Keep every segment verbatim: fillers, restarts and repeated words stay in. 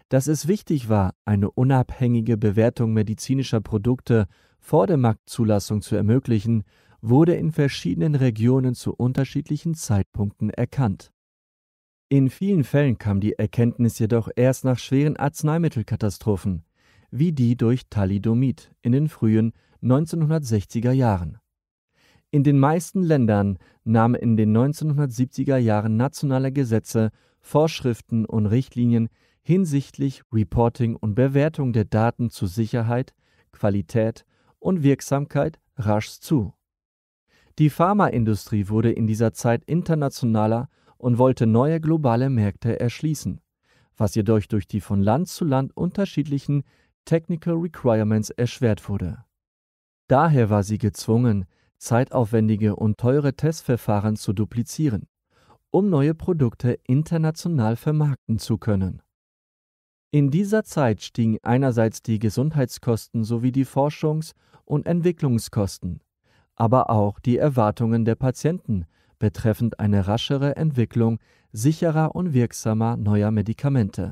Dass es wichtig war, eine unabhängige Bewertung medizinischer Produkte vor der Marktzulassung zu ermöglichen, wurde in verschiedenen Regionen zu unterschiedlichen Zeitpunkten erkannt. In vielen Fällen kam die Erkenntnis jedoch erst nach schweren Arzneimittelkatastrophen, wie die durch Thalidomid in den frühen neunzehnhundertsechziger Jahren. In den meisten Ländern nahmen in den neunzehnhundertsiebziger Jahren nationale Gesetze, Vorschriften und Richtlinien hinsichtlich Reporting und Bewertung der Daten zu Sicherheit, Qualität und Wirksamkeit rasch zu. Die Pharmaindustrie wurde in dieser Zeit internationaler und wollte neue globale Märkte erschließen, was jedoch durch die von Land zu Land unterschiedlichen Technical Requirements erschwert wurde. Daher war sie gezwungen, zeitaufwendige und teure Testverfahren zu duplizieren, um neue Produkte international vermarkten zu können. In dieser Zeit stiegen einerseits die Gesundheitskosten sowie die Forschungs- und Entwicklungskosten, aber auch die Erwartungen der Patienten betreffend eine raschere Entwicklung sicherer und wirksamer neuer Medikamente.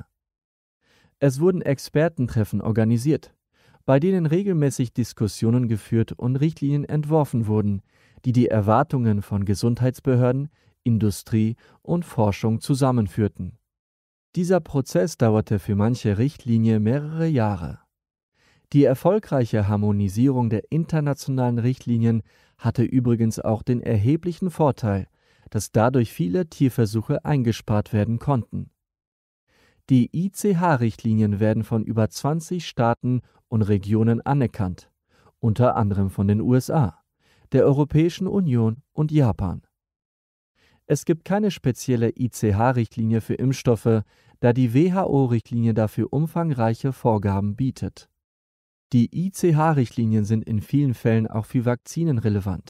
Es wurden Expertentreffen organisiert, bei denen regelmäßig Diskussionen geführt und Richtlinien entworfen wurden, die die Erwartungen von Gesundheitsbehörden, Industrie und Forschung zusammenführten. Dieser Prozess dauerte für manche Richtlinie mehrere Jahre. Die erfolgreiche Harmonisierung der internationalen Richtlinien hatte übrigens auch den erheblichen Vorteil, dass dadurch viele Tierversuche eingespart werden konnten. Die I C H-Richtlinien werden von über zwanzig Staaten und Regionen anerkannt, unter anderem von den U S A, der Europäischen Union und Japan. Es gibt keine spezielle I C H-Richtlinie für Impfstoffe, da die W H O-Richtlinie dafür umfangreiche Vorgaben bietet. Die I C H-Richtlinien sind in vielen Fällen auch für Vakzinen relevant.